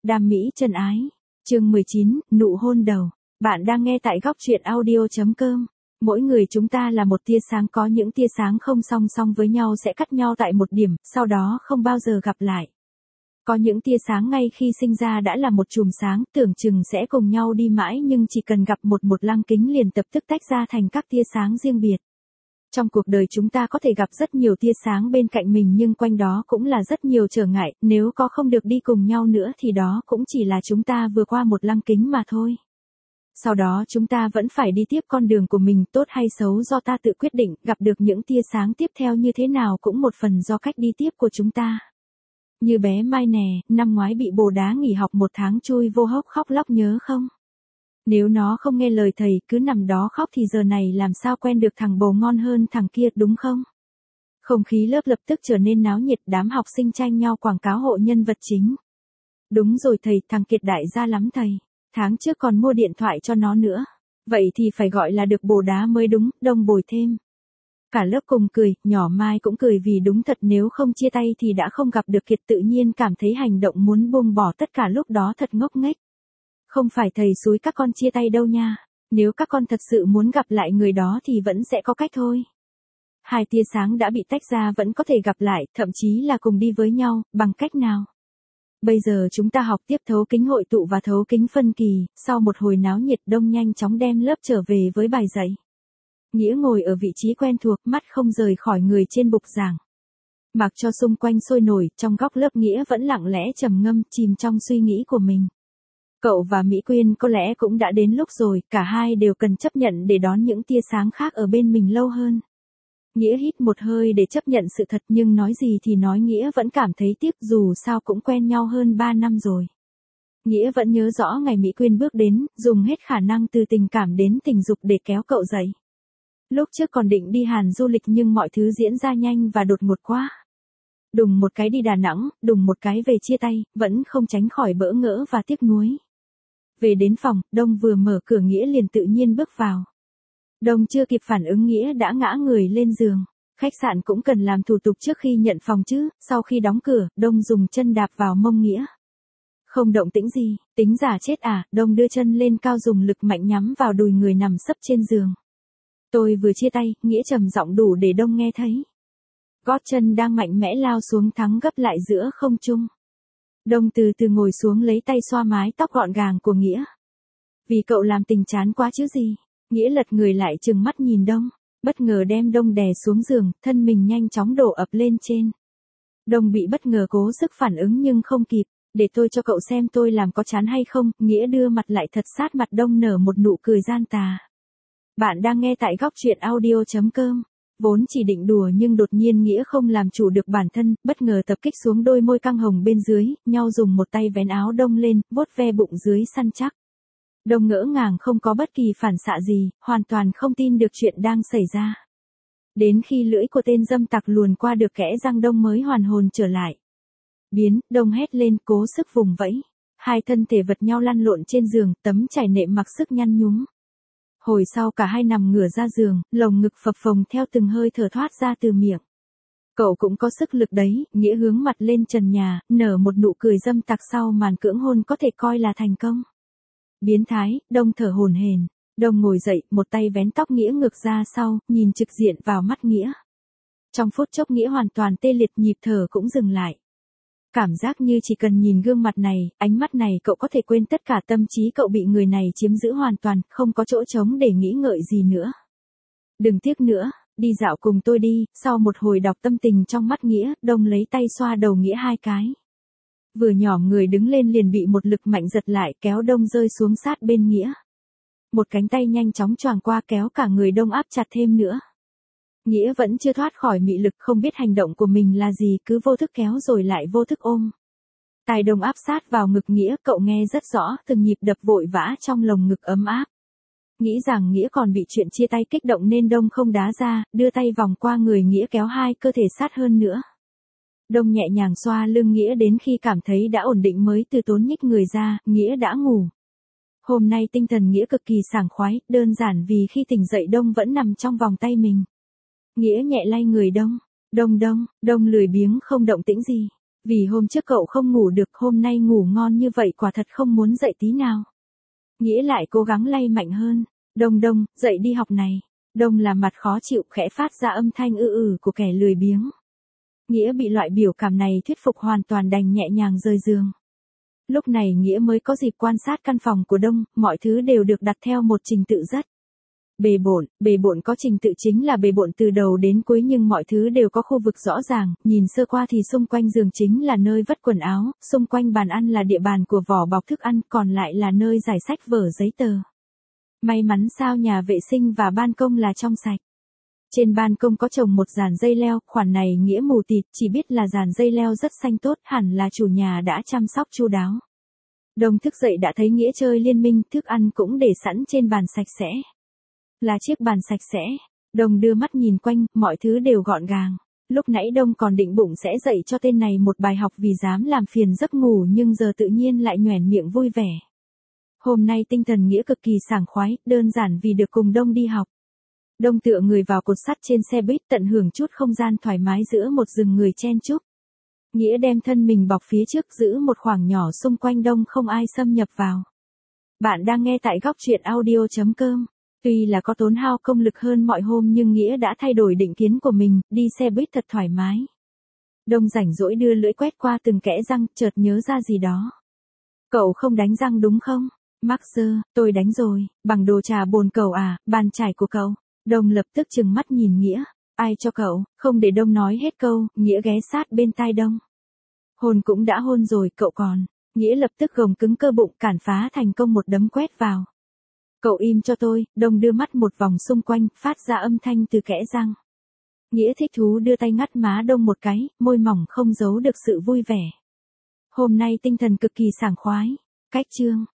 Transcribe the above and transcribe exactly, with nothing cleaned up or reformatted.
Đam mỹ chân ái. Chương mười chín, nụ hôn đầu. Bạn đang nghe tại góc truyện audio chấm com. Mỗi người chúng ta là một tia sáng, có những tia sáng không song song với nhau sẽ cắt nhau tại một điểm, sau đó không bao giờ gặp lại. Có những tia sáng ngay khi sinh ra đã là một chùm sáng, tưởng chừng sẽ cùng nhau đi mãi nhưng chỉ cần gặp một một lăng kính liền lập tức tách ra thành các tia sáng riêng biệt. Trong cuộc đời chúng ta có thể gặp rất nhiều tia sáng bên cạnh mình nhưng quanh đó cũng là rất nhiều trở ngại, nếu có không được đi cùng nhau nữa thì đó cũng chỉ là chúng ta vừa qua một lăng kính mà thôi. Sau đó chúng ta vẫn phải đi tiếp con đường của mình, tốt hay xấu do ta tự quyết định, gặp được những tia sáng tiếp theo như thế nào cũng một phần do cách đi tiếp của chúng ta. Như bé Mai nè, năm ngoái bị bồ đá nghỉ học một tháng chui vô hốc khóc lóc nhớ không? Nếu nó không nghe lời thầy cứ nằm đó khóc thì giờ này làm sao quen được thằng bồ ngon hơn thằng kia đúng không? Không khí lớp lập tức trở nên náo nhiệt, đám học sinh tranh nhau quảng cáo hộ nhân vật chính. Đúng rồi thầy, thằng Kiệt đại gia lắm thầy. Tháng trước còn mua điện thoại cho nó nữa. Vậy thì phải gọi là được bồ đá mới đúng, Đông bồi thêm. Cả lớp cùng cười, nhỏ Mai cũng cười vì đúng thật nếu không chia tay thì đã không gặp được Kiệt, tự nhiên cảm thấy hành động muốn buông bỏ tất cả lúc đó thật ngốc nghếch. Không phải thầy xúi các con chia tay đâu nha. Nếu các con thật sự muốn gặp lại người đó thì vẫn sẽ có cách thôi. Hai tia sáng đã bị tách ra vẫn có thể gặp lại, thậm chí là cùng đi với nhau, bằng cách nào? Bây giờ chúng ta học tiếp thấu kính hội tụ và thấu kính phân kỳ, sau một hồi náo nhiệt Đông nhanh chóng đem lớp trở về với bài dạy. Nghĩa ngồi ở vị trí quen thuộc, mắt không rời khỏi người trên bục giảng. Mặc cho xung quanh sôi nổi, trong góc lớp Nghĩa vẫn lặng lẽ trầm ngâm, chìm trong suy nghĩ của mình. Cậu và Mỹ Quyên có lẽ cũng đã đến lúc rồi, cả hai đều cần chấp nhận để đón những tia sáng khác ở bên mình lâu hơn. Nghĩa hít một hơi để chấp nhận sự thật nhưng nói gì thì nói Nghĩa vẫn cảm thấy tiếc dù sao cũng quen nhau hơn ba năm rồi. Nghĩa vẫn nhớ rõ ngày Mỹ Quyên bước đến, dùng hết khả năng từ tình cảm đến tình dục để kéo cậu dậy. Lúc trước còn định đi Hàn du lịch nhưng mọi thứ diễn ra nhanh và đột ngột quá. Đùng một cái đi Đà Nẵng, đùng một cái về chia tay, vẫn không tránh khỏi bỡ ngỡ và tiếc nuối. Về đến phòng, Đông vừa mở cửa Nghĩa liền tự nhiên bước vào. Đông chưa kịp phản ứng Nghĩa đã ngã người lên giường. Khách sạn cũng cần làm thủ tục trước khi nhận phòng chứ, sau khi đóng cửa, Đông dùng chân đạp vào mông Nghĩa. Không động tĩnh gì, tính giả chết à, Đông đưa chân lên cao dùng lực mạnh nhắm vào đùi người nằm sấp trên giường. Tôi vừa chia tay, Nghĩa trầm giọng đủ để Đông nghe thấy. Gót chân đang mạnh mẽ lao xuống thắng gấp lại giữa không trung. Đông từ từ ngồi xuống lấy tay xoa mái tóc gọn gàng của Nghĩa. Vì cậu làm tình chán quá chứ gì. Nghĩa lật người lại trừng mắt nhìn Đông, bất ngờ đem Đông đè xuống giường, thân mình nhanh chóng đổ ập lên trên. Đông bị bất ngờ cố sức phản ứng nhưng không kịp, để tôi cho cậu xem tôi làm có chán hay không, Nghĩa đưa mặt lại thật sát mặt Đông nở một nụ cười gian tà. Bạn đang nghe tại góc truyện audio chấm com. Vốn chỉ định đùa nhưng đột nhiên Nghĩa không làm chủ được bản thân, bất ngờ tập kích xuống đôi môi căng hồng bên dưới, nhau dùng một tay vén áo Đông lên, vuốt ve bụng dưới săn chắc. Đông ngỡ ngàng không có bất kỳ phản xạ gì, hoàn toàn không tin được chuyện đang xảy ra. Đến khi lưỡi của tên dâm tặc luồn qua được kẽ răng Đông mới hoàn hồn trở lại. Biến, Đông hét lên cố sức vùng vẫy. Hai thân thể vật nhau lăn lộn trên giường, tấm trải nệm mặc sức nhăn nhúm. Hồi sau cả hai nằm ngửa ra giường, lồng ngực phập phồng theo từng hơi thở thoát ra từ miệng. Cậu cũng có sức lực đấy, Nghĩa hướng mặt lên trần nhà, nở một nụ cười dâm tặc sau màn cưỡng hôn có thể coi là thành công. Biến thái, Đông thở hổn hển. Đông ngồi dậy, một tay vén tóc Nghĩa ngược ra sau, nhìn trực diện vào mắt Nghĩa. Trong phút chốc Nghĩa hoàn toàn tê liệt, nhịp thở cũng dừng lại. Cảm giác như chỉ cần nhìn gương mặt này, ánh mắt này cậu có thể quên tất cả, tâm trí cậu bị người này chiếm giữ hoàn toàn, không có chỗ trống để nghĩ ngợi gì nữa. Đừng tiếc nữa, đi dạo cùng tôi đi, sau một hồi đọc tâm tình trong mắt Nghĩa, Đông lấy tay xoa đầu Nghĩa hai cái. Vừa nhỏm người đứng lên liền bị một lực mạnh giật lại kéo Đông rơi xuống sát bên Nghĩa. Một cánh tay nhanh chóng choàng qua kéo cả người Đông áp chặt thêm nữa. Nghĩa vẫn chưa thoát khỏi mị lực, không biết hành động của mình là gì, cứ vô thức kéo rồi lại vô thức ôm. Tai Đông áp sát vào ngực Nghĩa, cậu nghe rất rõ, từng nhịp đập vội vã trong lồng ngực ấm áp. Nghĩ rằng Nghĩa còn bị chuyện chia tay kích động nên Đông không đá ra, đưa tay vòng qua người Nghĩa kéo hai cơ thể sát hơn nữa. Đông nhẹ nhàng xoa lưng Nghĩa đến khi cảm thấy đã ổn định mới từ tốn nhích người ra, Nghĩa đã ngủ. Hôm nay tinh thần Nghĩa cực kỳ sảng khoái, đơn giản vì khi tỉnh dậy Đông vẫn nằm trong vòng tay mình. Nghĩa nhẹ lay người Đông, Đông Đông, Đông lười biếng không động tĩnh gì. Vì hôm trước cậu không ngủ được, hôm nay ngủ ngon như vậy quả thật không muốn dậy tí nào. Nghĩa lại cố gắng lay mạnh hơn. Đông Đông, dậy đi học này. Đông là mặt khó chịu khẽ phát ra âm thanh ư ử của kẻ lười biếng. Nghĩa bị loại biểu cảm này thuyết phục hoàn toàn đành nhẹ nhàng rời giường. Lúc này Nghĩa mới có dịp quan sát căn phòng của Đông, mọi thứ đều được đặt theo một trình tự rất bề bộn. Bề bộn có trình tự chính là bề bộn từ đầu đến cuối, nhưng mọi thứ đều có khu vực rõ ràng, nhìn sơ qua thì xung quanh giường chính là nơi vất quần áo, xung quanh bàn ăn là địa bàn của vỏ bọc thức ăn, còn lại là nơi giải sách vở giấy tờ. May mắn sao nhà vệ sinh và ban công là trong sạch. Trên ban công có trồng một dàn dây leo, khoản này Nghĩa mù tịt, chỉ biết là dàn dây leo rất xanh tốt, hẳn là chủ nhà đã chăm sóc chu đáo. Đông thức dậy đã thấy Nghĩa chơi liên minh, thức ăn cũng để sẵn trên bàn sạch sẽ. Là chiếc bàn sạch sẽ. Đông đưa mắt nhìn quanh, mọi thứ đều gọn gàng. Lúc nãy Đông còn định bụng sẽ dạy cho tên này một bài học vì dám làm phiền giấc ngủ, nhưng giờ tự nhiên lại nhoẻn miệng vui vẻ. Hôm nay tinh thần Nghĩa cực kỳ sảng khoái, đơn giản vì được cùng Đông đi học. Đông tựa người vào cột sắt trên xe buýt, tận hưởng chút không gian thoải mái giữa một rừng người chen chúc. Nghĩa đem thân mình bọc phía trước, giữ một khoảng nhỏ xung quanh Đông không ai xâm nhập vào. Bạn đang nghe tại góc truyện audio chấm com. Tuy là có tốn hao công lực hơn mọi hôm nhưng Nghĩa đã thay đổi định kiến của mình, đi xe buýt thật thoải mái. Đông rảnh rỗi đưa lưỡi quét qua từng kẽ răng, chợt nhớ ra gì đó. Cậu không đánh răng đúng không? Mắc dơ, tôi đánh rồi, bằng đồ trà bồn cầu à, bàn chải của cậu. Đông lập tức trừng mắt nhìn Nghĩa. Ai cho cậu? Không để Đông nói hết câu, Nghĩa ghé sát bên tai Đông. Hôn cũng đã hôn rồi, cậu còn. Nghĩa lập tức gồng cứng cơ bụng, cản phá thành công một đấm quét vào. Cậu im cho tôi. Đông đưa mắt một vòng xung quanh, phát ra âm thanh từ kẽ răng. Nghĩa thích thú đưa tay ngắt má Đông một cái, môi mỏng không giấu được sự vui vẻ. Hôm nay tinh thần cực kỳ sảng khoái. Cách chương.